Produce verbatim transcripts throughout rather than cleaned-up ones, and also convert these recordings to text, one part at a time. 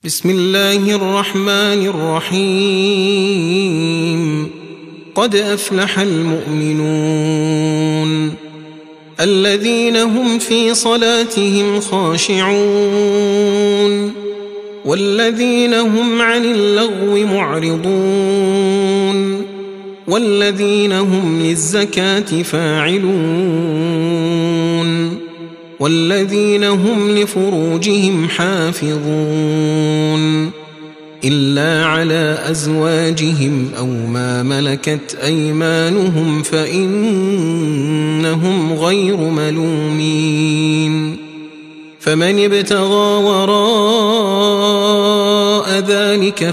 بسم الله الرحمن الرحيم. قد أفلح المؤمنون الذين هم في صلاتهم خاشعون والذين هم عن اللغو معرضون والذين هم للزكاة فاعلون والذين هم لفروجهم حافظون إلا على أزواجهم أو ما ملكت أيمانهم فإنهم غير ملومين. فمن ابتغى وراء ذلك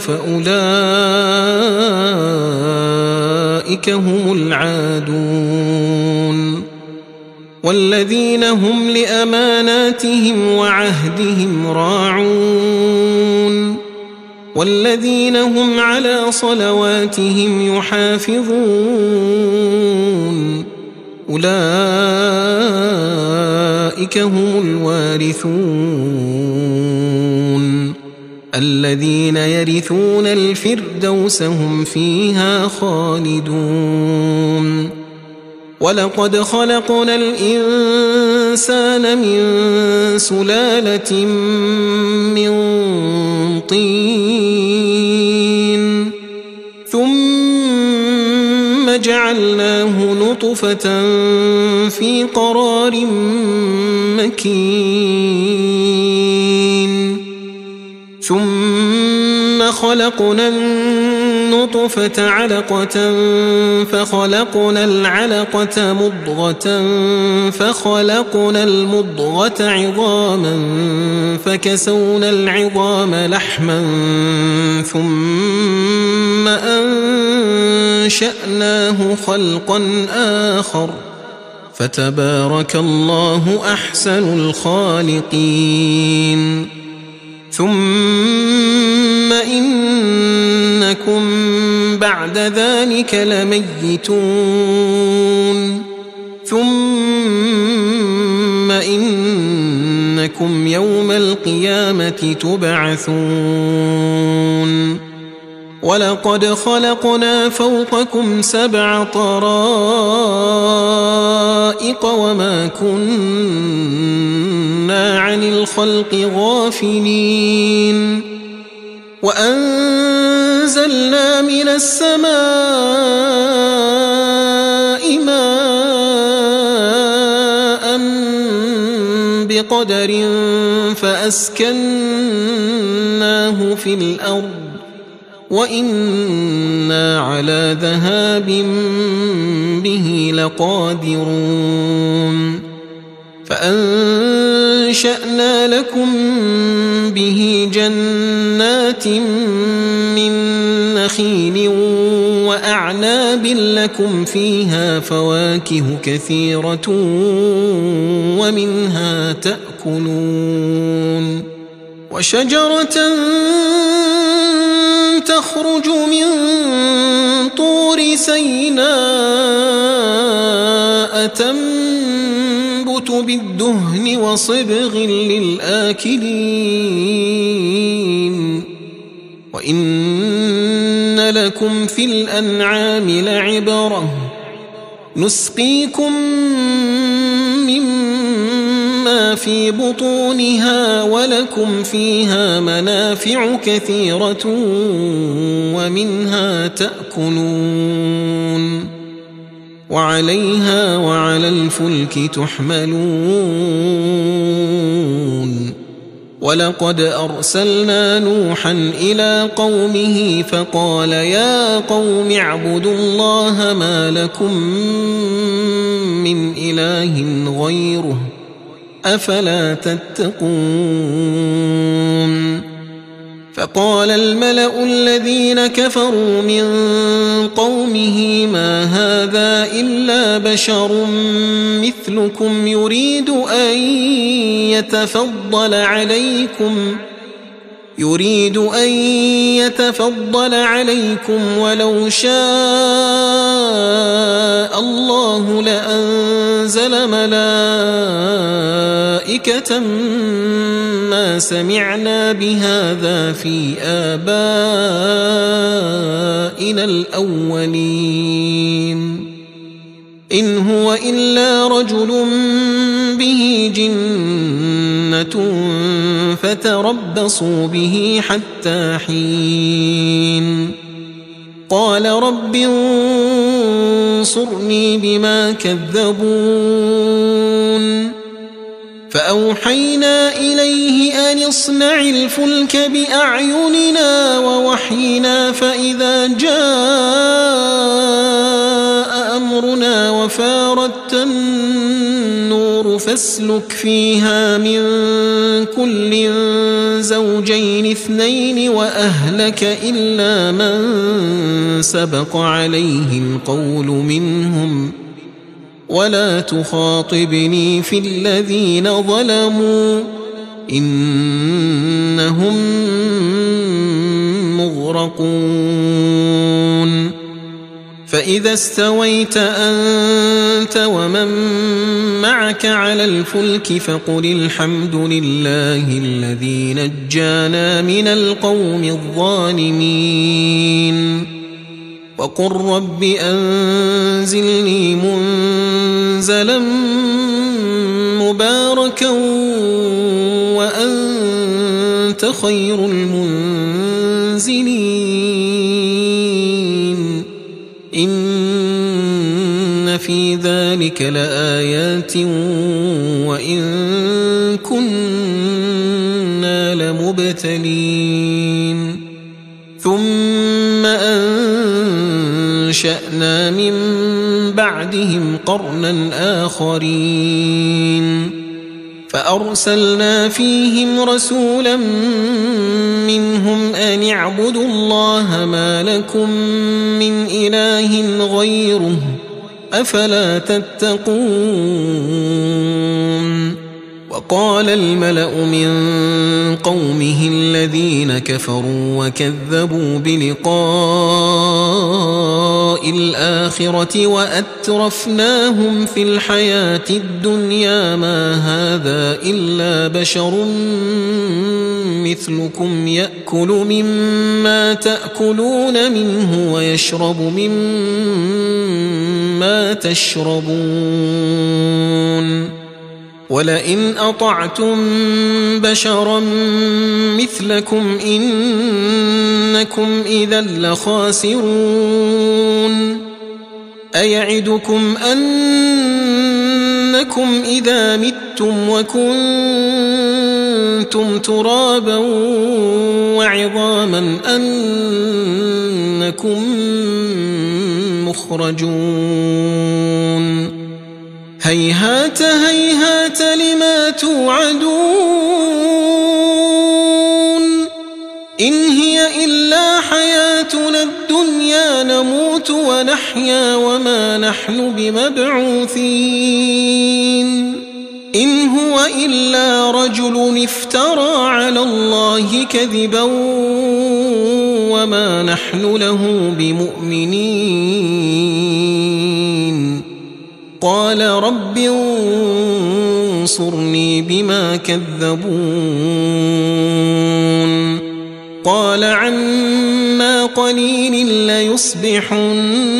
فأولئك هم العادون والذين هم لأماناتهم وعهدهم راعون والذين هم على صلواتهم يحافظون أولئك هم الوارثون الذين يرثون الفردوس هم فيها خالدون. ولقد خلقنا الإنسان من سلالة من طين ثم جعلناه نطفة في قرار مكين ثم خلقنا النطفة علقة فخلقنا العلقة مضغة فخلقنا المضغة عظاما فكسونا العظام لحما ثم أنشأناه خلقا آخر فتبارك الله أحسن الخالقين. ثم إنكم بعد ذلك لميتون ثم إنكم يوم القيامة تبعثون. ولقد خلقنا فوقكم سبع طرائق وما كنا عن الخلق غافلين وأنزلنا من السماء ماء بقدر فأسكناه في الأرض وإنا على ذهاب به لقادرون. فأنشأنا لكم به جنات من نخيل وأعناب لكم فيها فواكه كثيرة ومنها تأكلون وشجرة تخرج من طور سيناء تنبت بالدهن وصبغ للآكلين وإن لكم في الأنعام لعبرة نسقيكم مما في بطونها ولكم فيها منافع كثيرة ومنها تأكلون وعليها وعلى الفلك تحملون. ولقد أرسلنا نوحا إلى قومه فقال يا قوم اعبدوا الله ما لكم من إله غيره أفلا تتقون. فقال الملأ الذين كفروا من قومه ما هذا إلا بشر مثلكم يريد أن يتفضل عليكم يريد أن يتفضل عليكم ولو شاء الله لأنزل ملائكة ما ما سمعنا بهذا في آبائنا الأولين إن هو إلا رجل به جنة فتربصوا به حتى حين قال رب انصرني بما كذبون فأوحينا إليه أن اصنع الفلك بأعيننا ووحينا فإذا جاء أمرنا وفاردت النور فاسلك فيها من كل زوجين اثنين وأهلك إلا من سبق عليه القول منهم ولا تخاطبني في الذين ظلموا إنهم مغرقون فإذا استويت أنت ومن معك على الفلك فقل الحمد لله الذي نجانا من القوم الظالمين وقل رب أنزلني منزلا مباركا وأنت خير المنزلين إن في ذلك لآيات وإن كنا لمبتلين ثم أنشأنا من بعدهم قرنا آخرين فأرسلنا فيهم رسولا منهم أن اعبدوا الله ما لكم من إله غيره أفلا تتقون وقال الملأ من قومه الذين كفروا وكذبوا بلقاء الآخرة وأترفناهم في الحياة الدنيا ما هذا إلا بشر مثلكم يأكل مما تأكلون منه ويشرب مما تشربون ولئن أطعتم بشرا مثلكم إنكم إذا لخاسرون أيعدكم أنكم إذا متم وكنتم ترابا وعظاما أنكم مخرجون هيهات هيهات لما توعدون إن هي إلا حياتنا الدنيا نموت ونحيا وما نحن بمبعوثين إن هو إلا رجل افترى على الله كذبا وما نحن له بمؤمنين قال رب انصرني بما كذبون قال عما قليل ليصبحن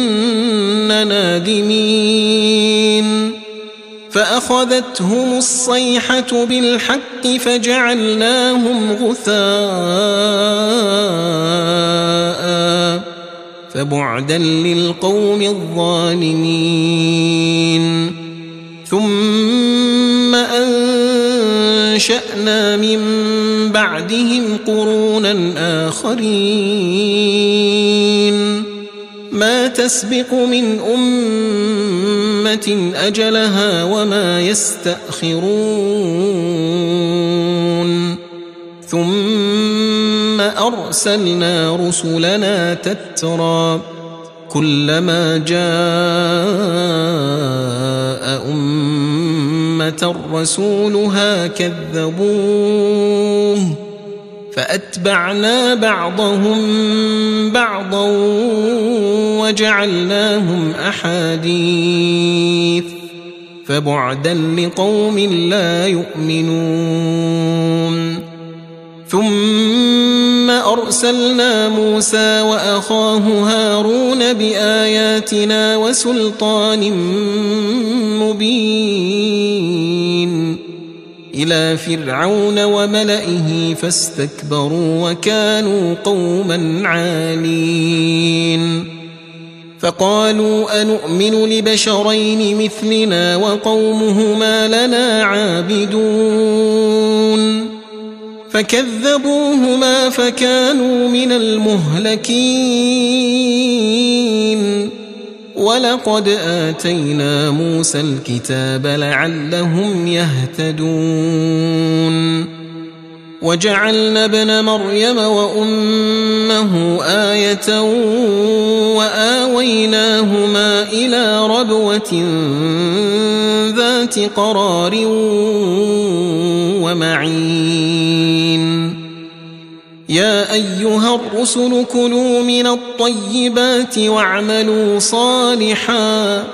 نادمين فأخذتهم الصيحة بالحق فجعلناهم غثاء فبعدا للقوم الظالمين ثم أنشأنا من بعدهم قرونا آخرين ما تسبق من أمة أجلها وما يستأخرون ثم أرسلنا رسلنا تترى كلما جاء أمة رسولها كذبوه فأتبعنا بعضهم بعضا وجعلناهم أحاديث فبعدا لقوم لا يؤمنون ثم أرسلنا موسى وأخاه هارون بآياتنا وسلطان مبين إلى فرعون وملئه فاستكبروا وكانوا قوما عالين فقالوا أنؤمن لبشرين مثلنا وقومهما لنا عابدون فكذبوهما فكانوا من المهلكين ولقد آتينا موسى الكتاب لعلهم يهتدون وجعلنا ابن مريم وأمه آية وآويناهما إلى ربوة ذات قرار ومعين يا أيها الرسل كلوا من الطيبات واعملوا صالحا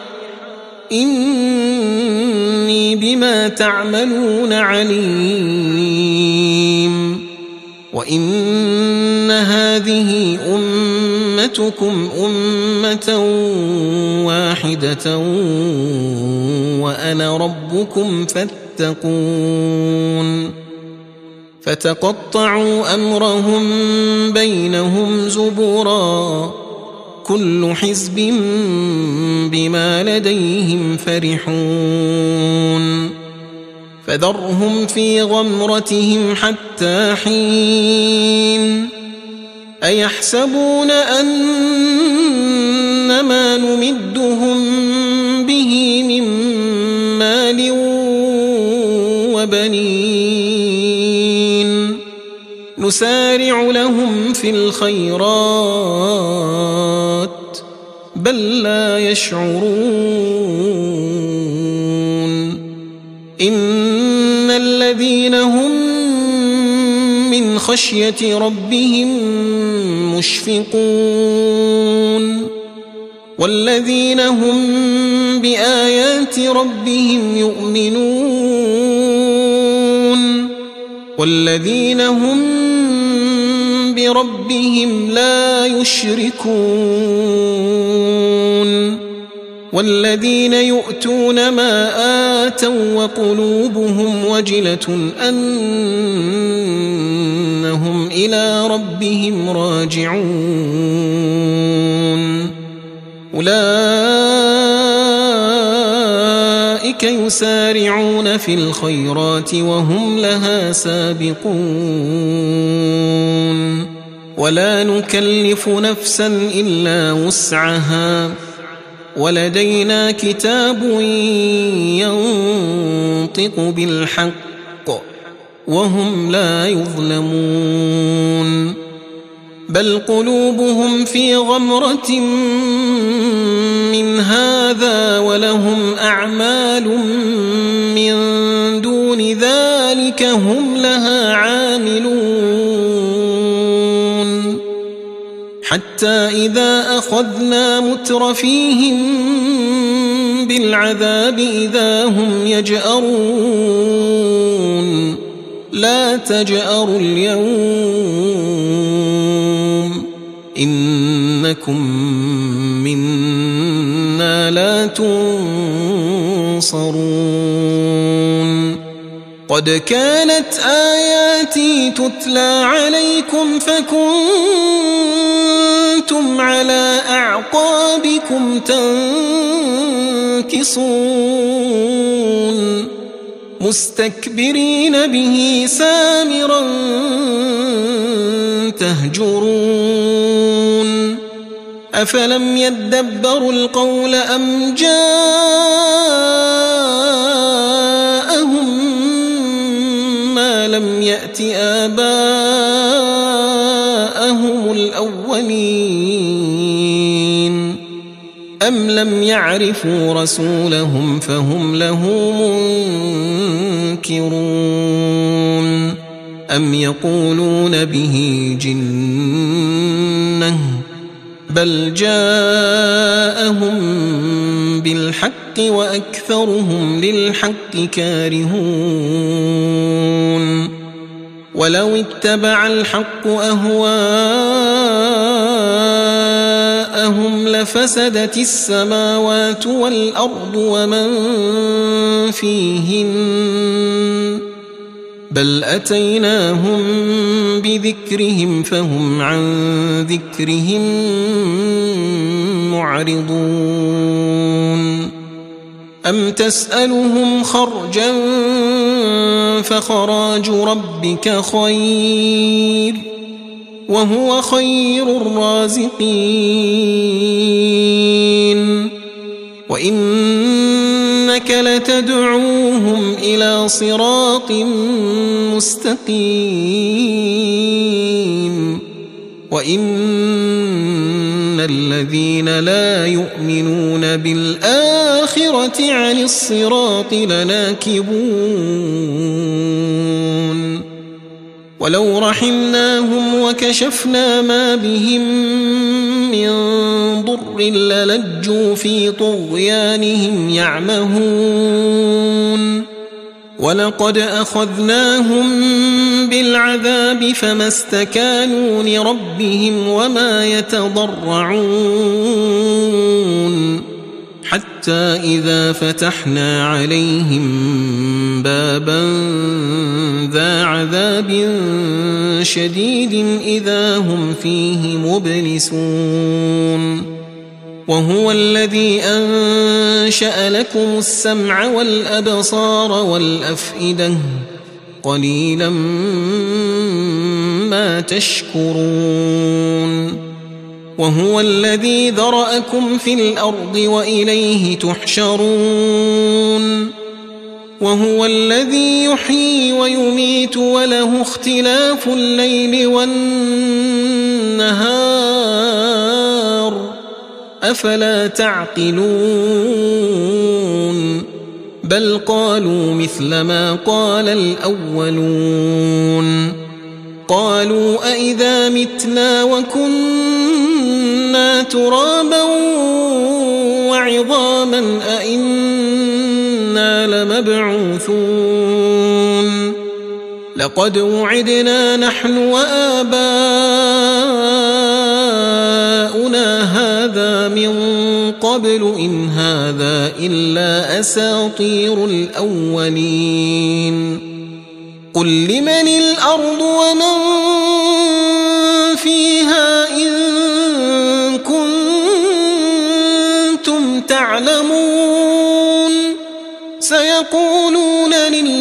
إني بما تعملون عليم وإن هذه أمتكم أمة واحدة وأنا ربكم فاتقون فتقطعوا أمرهم بينهم زبرا كل حزب بما لديهم فرحون فذرهم في غمرتهم حتى حين أيحسبون أن ما نمدهم به من مال وبنين نسارع لهم في الخيرات بل لا يشعرون إن الذين هم من خشية ربهم مشفقون والذين هم بآيات ربهم يؤمنون والذين هم بربهم لا يشركون والذين يؤتون ما آتوا وقلوبهم وجلة أنهم إلى ربهم راجعون أولئك يسارعون في الخيرات وهم لها سابقون ولا نكلف نفسا إلا وسعها ولدينا كتاب ينطق بالحق وهم لا يظلمون بل قلوبهم في غمرة من هذا ولهم أعمال من دون ذلك هم لها عاملون حتى إذا أخذنا مترفيهم بالعذاب إذا هم يجأرون لا تجأروا اليوم إنكم منا لا تنصرون قد كانت آياتي تتلى عليكم فكنتم على أعقابكم تنكصون مستكبرين به سامرا تهجرون أفلم يدبروا القول أم جاءهم ما لم يأت آباءهم الأولين أم لم يعرفوا رسولهم فهم له منكرون أم يقولون به جنة بل جاءهم بالحق وأكثرهم للحق كارهون ولو اتبع الحق أهواءهم لفسدت السماوات والأرض ومن فيهن بل أتيناهم بذكرهم فهم عن ذكرهم معرضون أم تسألهم خرجا فخراج ربك خير وهو خير الرازقين وإنك لتدعوهم إلى صراط مستقيم وإن الذين لا يؤمنون بالآخرة عن الصراط لناكبون ولو رحمناهم وكشفنا ما بهم من ضر للجوا في طغيانهم يعمهون ولقد أخذناهم بالعذاب فما استكانوا لربهم وما يتضرعون حتى إذا فتحنا عليهم بابا ذا عذاب شديد إذا هم فيه مبلسون وهو الذي أنشأ لكم السمع والأبصار والأفئدة قليلا ما تشكرون وهو الذي ذرأكم في الأرض وإليه تحشرون وهو الذي يحيي ويميت وله اختلاف الليل والنهار أفلا تعقلون بل قالوا مثل ما قال الأولون قالوا أئذا متنا وكنا ترابا وعظاما أئنا لمبعوثون لقد وعدنا نحن وآباؤنا هذا من قبل إن هذا إلا أساطير الأولين قل لمن الأرض ومن فيها إن كنتم تعلمون سيقولون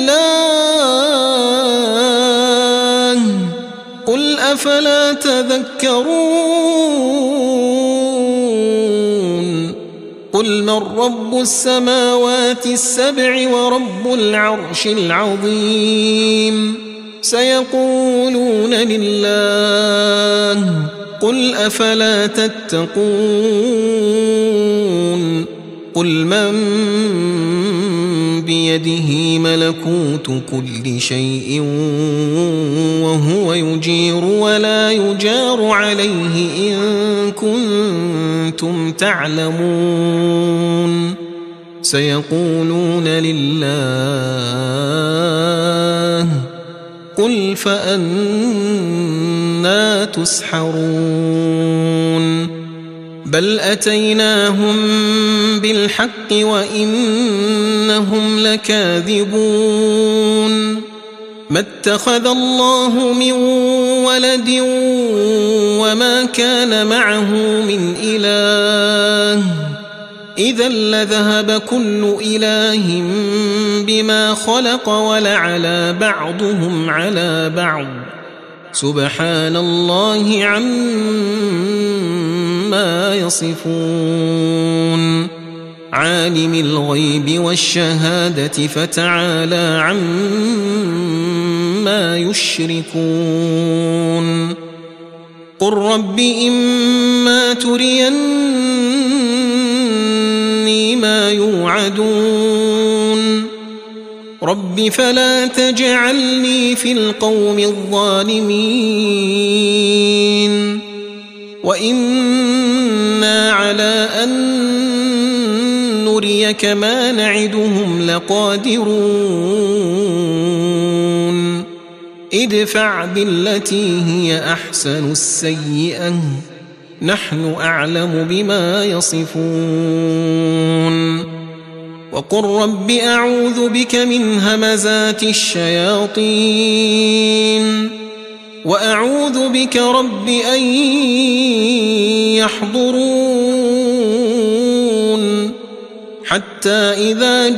لله قل أفلا تذكرون قل من رب السماوات السبع ورب العرش العظيم سيقولون لله قل أفلا تتقون قل من بيده ملكوت كل شيء وهو يجير ولا يجار عليه إن كنتم تعلمون سيقولون لله قل فأنا تسحرون بل أتيناهم بالحق وإنهم لكاذبون ما اتخذ الله من ولد وما كان معه من إله إذا لذهب كل إله بما خلق ولعلى بعضهم على بعض سبحان الله عما يصفون عالم الغيب والشهادة فتعالى عما يشركون قل رب إما تريني ما يوعدون رب فلا تجعلني في القوم الظالمين وإنا على أن نريك ما نعدهم لقادرون ادفع بالتي هي أحسن السيئة نحن أعلم بما يصفون وقل رب أعوذ بك من همزات الشياطين وأعوذ بك رب أن يحضرون حتى إذا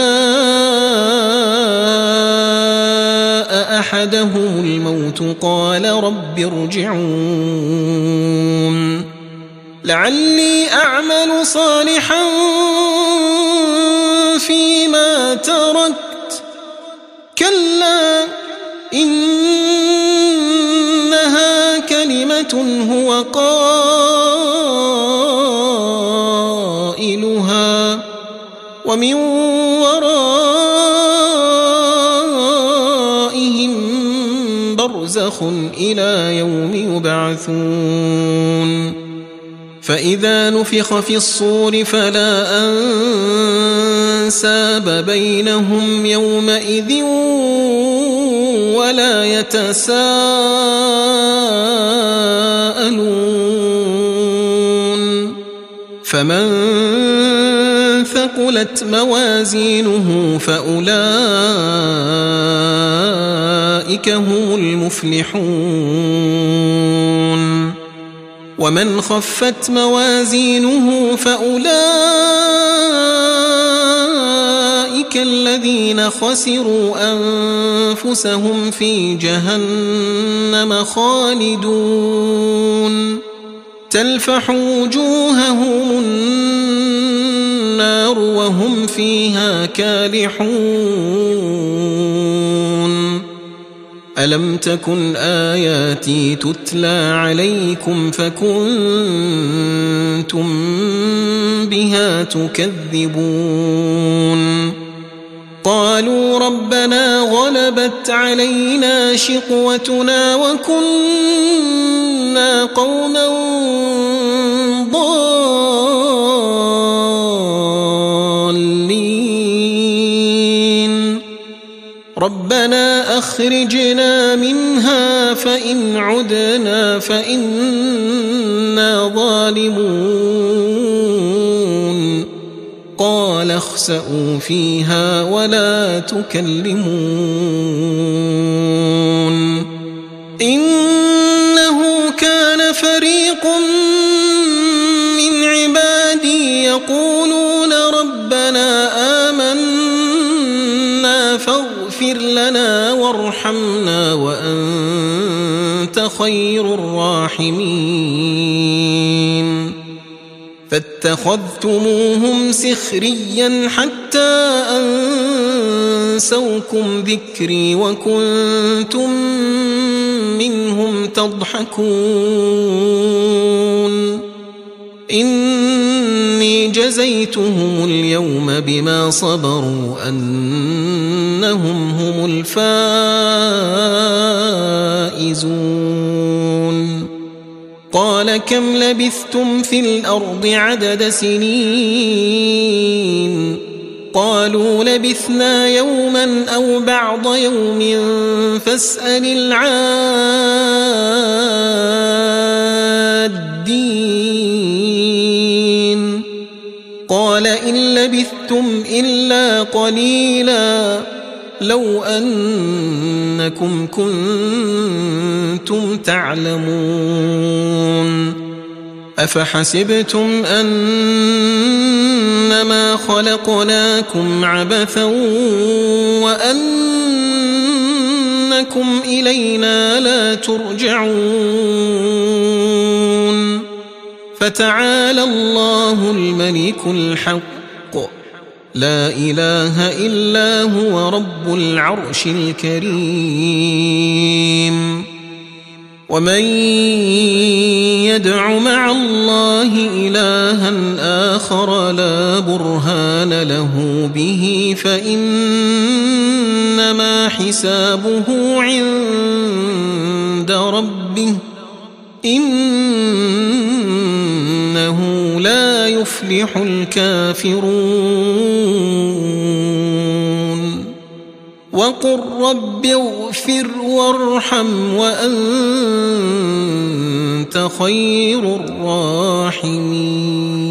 جاء أحدهم الموت قال رب ارجعون لعلي أعمل صالحا فيما تركت كلا إنها كلمة هو قائلها ومن ورائهم برزخ إلى يوم يبعثون فإذا نفخ في الصور فلا أنساب بينهم يومئذ ولا يتساءلون فمن ثقلت موازينه فأولئك هم المفلحون ومن خفت موازينه فأولئك الذين خسروا أنفسهم في جهنم خالدون تلفح وجوههم النار وهم فيها كالحون ألم تكن آياتي تتلى عليكم فكنتم بها تكذبون قالوا ربنا غلبت علينا شقوتنا وكنا قوما ضالين ربنا أخرجنا منها فإن عدنا فإنا ظالمون قال اخسئوا فيها ولا تكلمون إنه كان فريق من عبادي يقولون ربنا آمنا فاغفر لنا وارحمنا وأنت خير الراحمين فاتخذتموهم سخريا حتى أنسوكم ذكري وكنتم منهم تضحكون إني جزيتهم اليوم بما صبروا أنهم هم الفائزون قال كم لبثتم في الأرض عدد سنين قالوا لبثنا يوما أو بعض يوم فاسأل العادين قال إن لبثتم إلا قليلا لو أنكم كنتم تعلمون أفحسبتم أنما خلقناكم عبثا وأنكم إلينا لا ترجعون فتعالى الله الملك الحق لا إله إلا هو رب العرش الكريم ومن يدع مع الله إلها آخر لا برهان له به فإنما حسابه عند ربه إنه لا يفلح الكافرون وقل رب اغفر وارحم وأنت خير الراحمين